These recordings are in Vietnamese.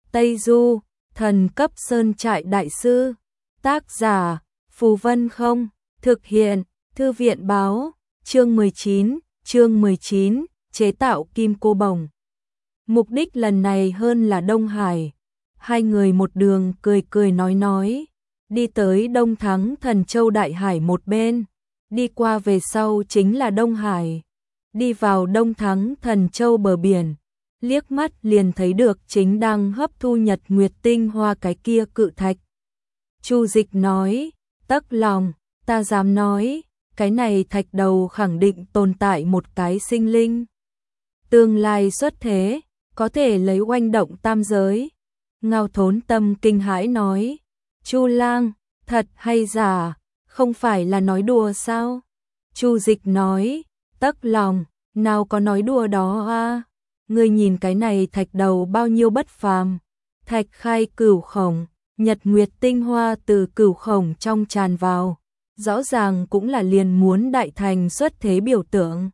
Tây Du, thần cấp sơn trại đại sư. Tác giả, Phù Vân Không, thực hiện, Thư viện báo, chương 19, chế tạo kim cô bồng. Mục đích lần này hơn là Đông Hải. Hai người một đường cười cười nói, đi tới Đông Thắng Thần Châu Đại Hải một bên, đi qua về sau chính là Đông Hải. Đi vào Đông Thắng Thần Châu bờ biển, liếc mắt liền thấy được chính đang hấp thu nhật nguyệt tinh hoa cái kia cự thạch. Chu Dịch nói, tấc lòng, ta dám nói, cái này thạch đầu khẳng định tồn tại một cái sinh linh. Tương lai xuất thế, có thể lấy oanh động tam giới. Ngao Thốn Tâm kinh hãi nói, Chu Lang, thật hay giả, không phải là nói đùa sao? Chu Dịch nói, tấc lòng, nào có nói đùa đó a. Ngươi nhìn cái này thạch đầu bao nhiêu bất phàm. Thạch khai cửu khổng, nhật nguyệt tinh hoa từ cửu khổng trong tràn vào, rõ ràng cũng là liền muốn đại thành xuất thế biểu tượng.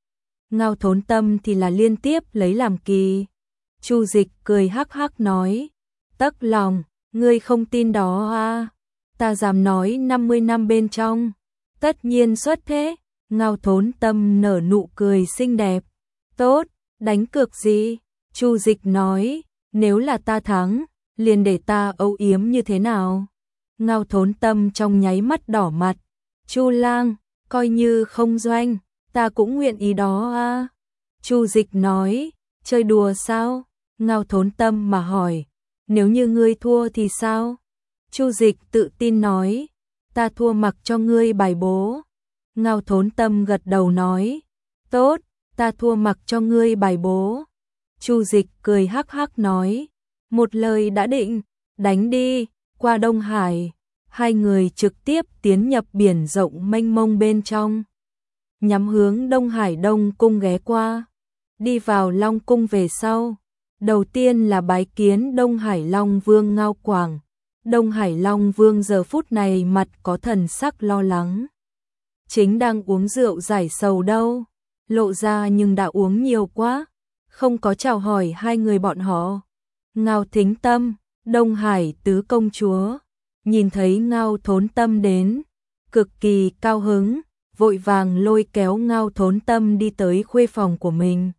Ngao Thốn Tâm thì là liên tiếp lấy làm kỳ. Chu Dịch cười hắc hắc nói, tấc lòng, ngươi không tin đó a? Ta dám nói 50 năm bên trong, tất nhiên xuất thế. Ngao Thốn Tâm nở nụ cười xinh đẹp. Tốt, đánh cược gì? Chu Dịch nói, nếu là ta thắng, liền để ta âu yếm như thế nào? Ngao Thốn Tâm trong nháy mắt đỏ mặt. Chu Lang, coi như không doanh, ta cũng nguyện ý đó a. Chu Dịch nói, chơi đùa sao? Ngao Thốn Tâm mà hỏi, nếu như ngươi thua thì sao? Chu Dịch tự tin nói, ta thua mặc cho ngươi bài bố. Ngao Thốn Tâm gật đầu nói, tốt, ta thua mặc cho ngươi bài bố. Chu Dịch cười hắc hắc nói, một lời đã định, đánh đi. Qua Đông Hải, hai người trực tiếp tiến nhập biển rộng mênh mông bên trong, nhắm hướng Đông Hải Đông Cung ghé qua. Đi vào Long Cung về sau, đầu tiên là bái kiến Đông Hải Long Vương Ngao Quảng. Đông Hải Long Vương giờ phút này mặt có thần sắc lo lắng, chính đang uống rượu giải sầu đâu, lộ ra nhưng đã uống nhiều quá, không có chào hỏi hai người bọn họ. Ngao Thính Tâm, Đông Hải tứ công chúa, nhìn thấy Ngao Thốn Tâm đến, cực kỳ cao hứng, vội vàng lôi kéo Ngao Thốn Tâm đi tới khuê phòng của mình.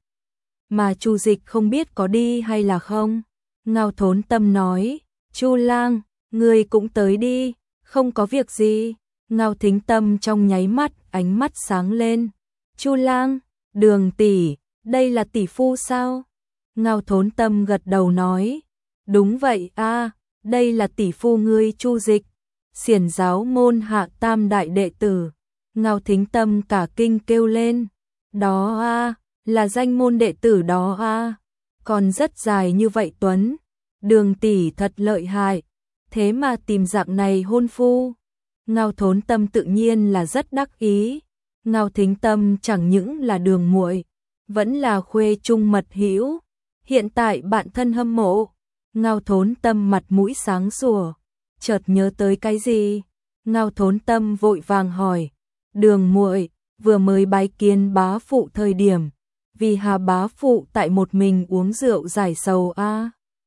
Mà Chu Dịch không biết có đi hay là không. Ngao Thốn Tâm nói, Chu Lang, ngươi cũng tới đi, không có việc gì. Ngao Thính Tâm trong nháy mắt, ánh mắt sáng lên. Chu Lang, Đường tỷ, đây là tỷ phu sao? Ngao Thốn Tâm gật đầu nói, đúng vậy a, đây là tỷ phu ngươi Chu Dịch, Xiển giáo môn hạ tam đại đệ tử. Ngao Thính Tâm cả kinh kêu lên, đó a, là danh môn đệ tử đó a, còn rất dài như vậy Tuấn, Đường tỷ thật lợi hại, thế mà tìm dạng này hôn phu. Ngao Thốn Tâm tự nhiên là rất đắc ý. Ngao Thính Tâm chẳng những là đường muội, vẫn là khuê trung mật hữu, hiện tại bạn thân hâm mộ. Ngao Thốn Tâm mặt mũi sáng sủa, chợt nhớ tới cái gì. Ngao Thốn Tâm vội vàng hỏi, đường muội vừa mới bái kiến bá phụ thời điểm, vì hà bá phụ tại một mình uống rượu giải sầu a?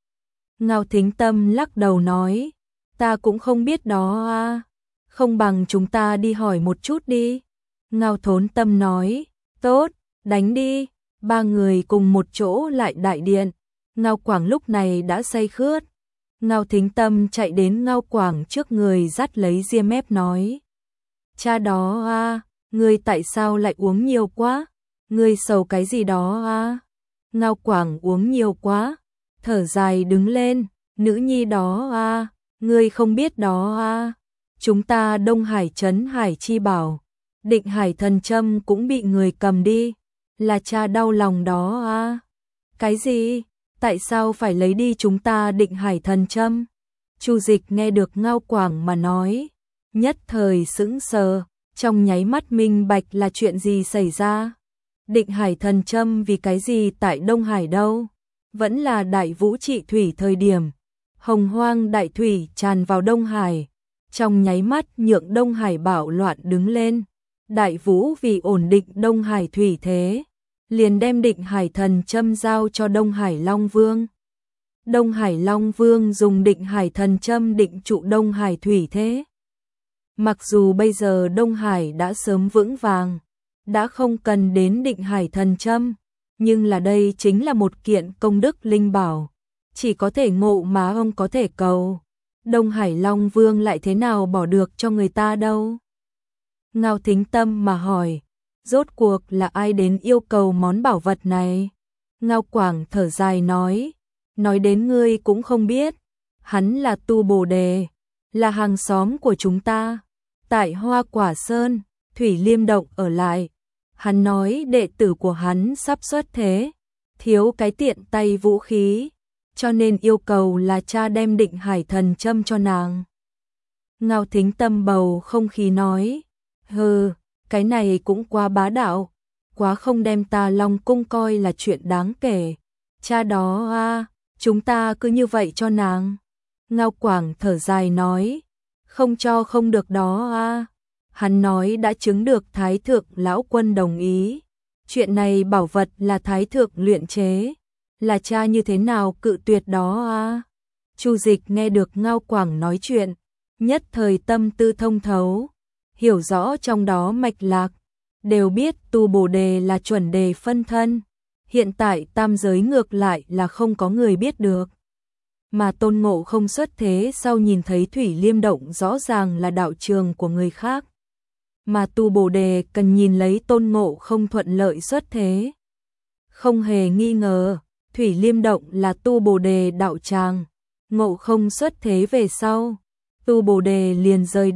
Ngao Thính Tâm lắc đầu nói, ta cũng không biết đó a, không bằng chúng ta đi hỏi một chút đi. Ngao Thốn Tâm nói, tốt, đánh đi. Ba người cùng một chỗ lại đại điện. Ngao Quảng lúc này đã say khướt. Ngao Thính Tâm chạy đến Ngao Quảng trước người dắt lấy ria mép nói, cha đó a, ngươi tại sao lại uống nhiều quá? Ngươi sầu cái gì đó a? Ngao Quảng uống nhiều quá, thở dài đứng lên, nữ nhi đó a, ngươi không biết đó a, chúng ta Đông Hải trấn Hải Chi Bảo, Định Hải Thần Châm cũng bị người cầm đi, là cha đau lòng đó a. Cái gì? Tại sao phải lấy đi chúng ta Định Hải Thần Châm? Chu Dịch nghe được Ngao Quảng mà nói, nhất thời sững sờ, trong nháy mắt minh bạch là chuyện gì xảy ra. Định Hải Thần Châm vì cái gì tại Đông Hải đâu? Vẫn là Đại Vũ Trị Thủy thời điểm, Hồng Hoang đại thủy tràn vào Đông Hải, trong nháy mắt nhượng Đông Hải bạo loạn đứng lên. Đại Vũ vì ổn định Đông Hải thủy thế, liền đem Định Hải Thần Châm giao cho Đông Hải Long Vương. Đông Hải Long Vương dùng Định Hải Thần Châm định trụ Đông Hải thủy thế. Mặc dù bây giờ Đông Hải đã sớm vững vàng, đã không cần đến Định Hải Thần Châm, nhưng là đây chính là một kiện công đức linh bảo, chỉ có thể ngộ mà không có thể cầu. Đông Hải Long Vương lại thế nào bỏ được cho người ta đâu. Ngao Thính Tâm mà hỏi, rốt cuộc là ai đến yêu cầu món bảo vật này? Ngao Quảng thở dài nói đến ngươi cũng không biết, hắn là Tu Bồ Đề, là hàng xóm của chúng ta, tại Hoa Quả Sơn, Thủy Liêm Động ở lại. Hắn nói đệ tử của hắn sắp xuất thế, thiếu cái tiện tay vũ khí, cho nên yêu cầu là cha đem Định Hải Thần Châm cho nàng. Ngao Thính Tâm bầu không khí nói, hừ, cái này cũng quá bá đạo, quá không đem ta Long Cung coi là chuyện đáng kể. Cha đó chúng ta cứ như vậy cho nàng. Ngao Quảng thở dài nói, không cho không được đó Hắn nói đã chứng được Thái Thượng Lão Quân đồng ý. Chuyện này bảo vật là Thái Thượng luyện chế, là cha như thế nào cự tuyệt đó Chu Dịch nghe được Ngao Quảng nói chuyện, nhất thời tâm tư thông thấu, hiểu rõ trong đó mạch lạc, đều biết Tu Bồ Đề là chuẩn đề phân thân. Hiện tại tam giới ngược lại là không có người biết được. Mà Tôn Ngộ không xuất thế sau nhìn thấy Thủy Liêm Động rõ ràng là đạo trường của người khác. Mà Tu Bồ Đề cần nhìn lấy Tôn Ngộ không thuận lợi xuất thế. Không hề nghi ngờ, Thủy Liêm Động là Tu Bồ Đề đạo tràng. Ngộ không xuất thế về sau, Tu Bồ Đề liền rời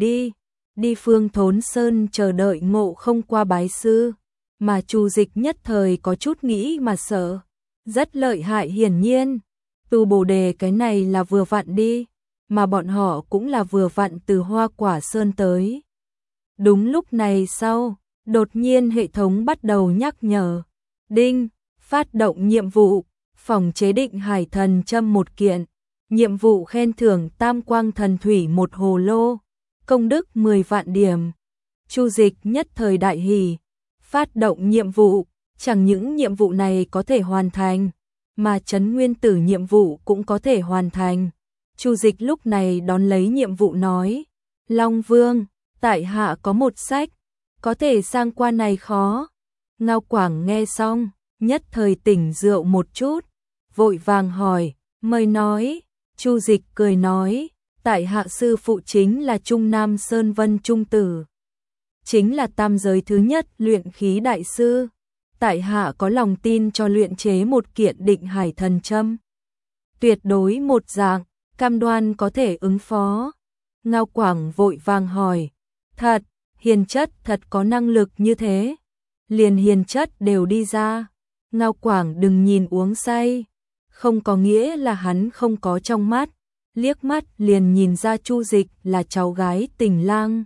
đi Phương Thốn Sơn chờ đợi Ngộ không qua bái sư. Mà Chu Dịch nhất thời có chút nghĩ mà sợ, rất lợi hại hiển nhiên. Tu Bồ Đề cái này là vừa vặn đi, mà bọn họ cũng là vừa vặn từ Hoa Quả Sơn tới. Đúng lúc này sau, đột nhiên hệ thống bắt đầu nhắc nhở. Đinh, phát động nhiệm vụ, phòng chế Định Hải Thần Châm 1 kiện, nhiệm vụ khen thưởng Tam Quang Thần Thủy 1 hồ lô, công đức 10 vạn điểm. Chu Dịch nhất thời đại hỉ, phát động nhiệm vụ, chẳng những nhiệm vụ này có thể hoàn thành, mà Trấn Nguyên Tử nhiệm vụ cũng có thể hoàn thành. Chu Dịch lúc này đón lấy nhiệm vụ nói, Long Vương, tại hạ có một sách, có thể sang qua này khó. Ngao Quảng nghe xong, nhất thời tỉnh rượu một chút, vội vàng hỏi, mời nói. Chu Dịch cười nói, tại hạ sư phụ chính là Trung Nam Sơn Vân Trung Tử, chính là tam giới thứ nhất luyện khí đại sư. Tại hạ có lòng tin cho luyện chế một kiện Định Hải Thần Châm. Tuyệt đối một dạng, cam đoan có thể ứng phó. Ngao Quảng vội vàng hỏi, thật, hiền chất thật có năng lực như thế? Liền hiền chất đều đi ra. Ngao Quảng đừng nhìn uống say, không có nghĩa là hắn không có trong mắt, liếc mắt liền nhìn ra Chu Dịch là cháu gái tình lang.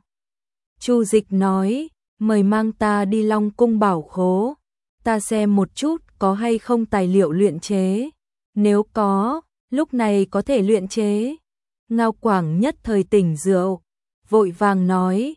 Chu Dịch nói, mời mang ta đi Long Cung bảo khố, ta xem một chút có hay không tài liệu luyện chế, nếu có, lúc này có thể luyện chế. Ngao Quảng nhất thời tỉnh rượu, vội vàng nói,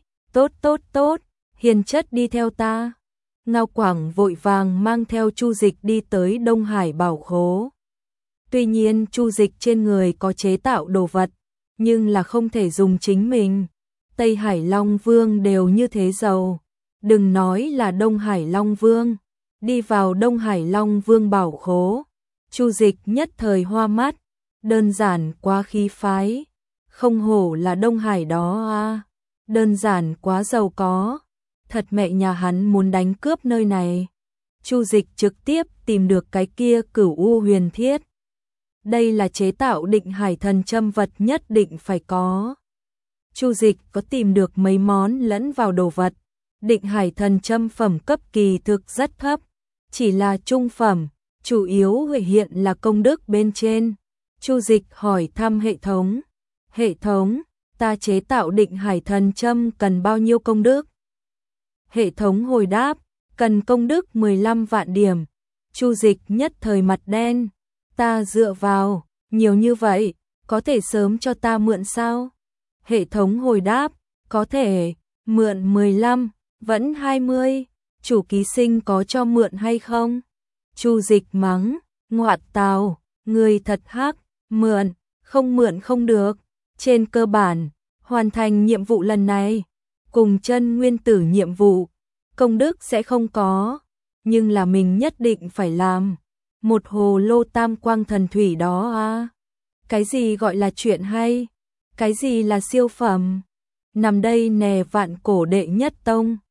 tốt, hiền chất đi theo ta. Ngao Quảng vội vàng mang theo Chu Dịch đi tới Đông Hải bảo khố. Tuy nhiên Chu Dịch trên người có chế tạo đồ vật, nhưng là không thể dùng chính mình. Tây Hải Long Vương đều như thế giàu, đừng nói là Đông Hải Long Vương. Đi vào Đông Hải Long Vương bảo khố, Chu Dịch nhất thời hoa mắt, đơn giản quá khí phái, không hổ là Đông Hải đó đơn giản quá giàu có, thật mẹ nhà hắn muốn đánh cướp nơi này. Chu Dịch trực tiếp tìm được cái kia Cửu U Huyền Thiết. Đây là chế tạo Định Hải Thần Châm vật nhất định phải có. Chu Dịch có tìm được mấy món lẫn vào đồ vật. Định Hải Thần Châm phẩm cấp kỳ thực rất thấp, chỉ là trung phẩm, chủ yếu thể hiện là công đức bên trên. Chu Dịch hỏi thăm hệ thống, ta chế tạo Định Hải Thần Châm cần bao nhiêu công đức? Hệ thống hồi đáp, cần công đức 15 vạn điểm. Chu Dịch nhất thời mặt đen, ta dựa vào, nhiều như vậy, có thể sớm cho ta mượn sao? Hệ thống hồi đáp, có thể, mượn 15, vẫn 20, chủ ký sinh có cho mượn hay không? Chu Dịch mắng, ngoạn tào, người thật hắc, không mượn không được. Trên cơ bản, hoàn thành nhiệm vụ lần này, cùng chân nguyên tử nhiệm vụ, công đức sẽ không có, nhưng là mình nhất định phải làm. Một hồ lô tam quang thần thủy đó à. Cái gì gọi là chuyện hay? Cái gì là siêu phẩm? Nằm đây nè vạn cổ đệ nhất tông.